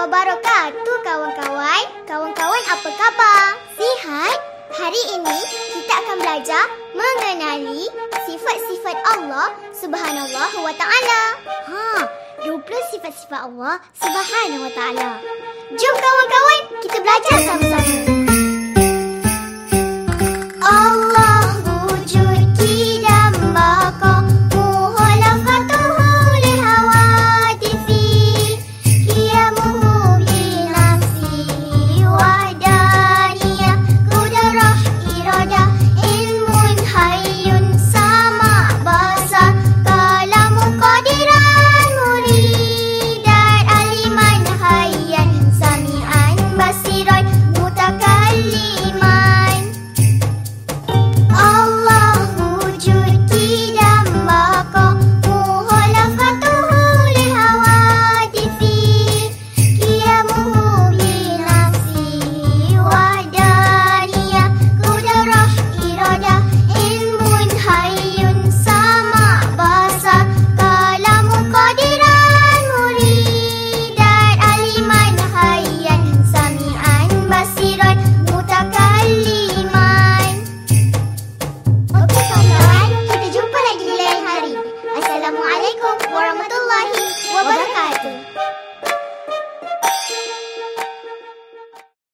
wabarakatuh kawan-kawan. Kawan-kawan apa khabar? Sihat? Hari ini kita akan belajar mengenali sifat-sifat Allah Subhanahu wa Ta'ala. 20 sifat-sifat Allah Subhanahu wa Ta'ala. Jom kawan-kawan, kita belajar sama-sama.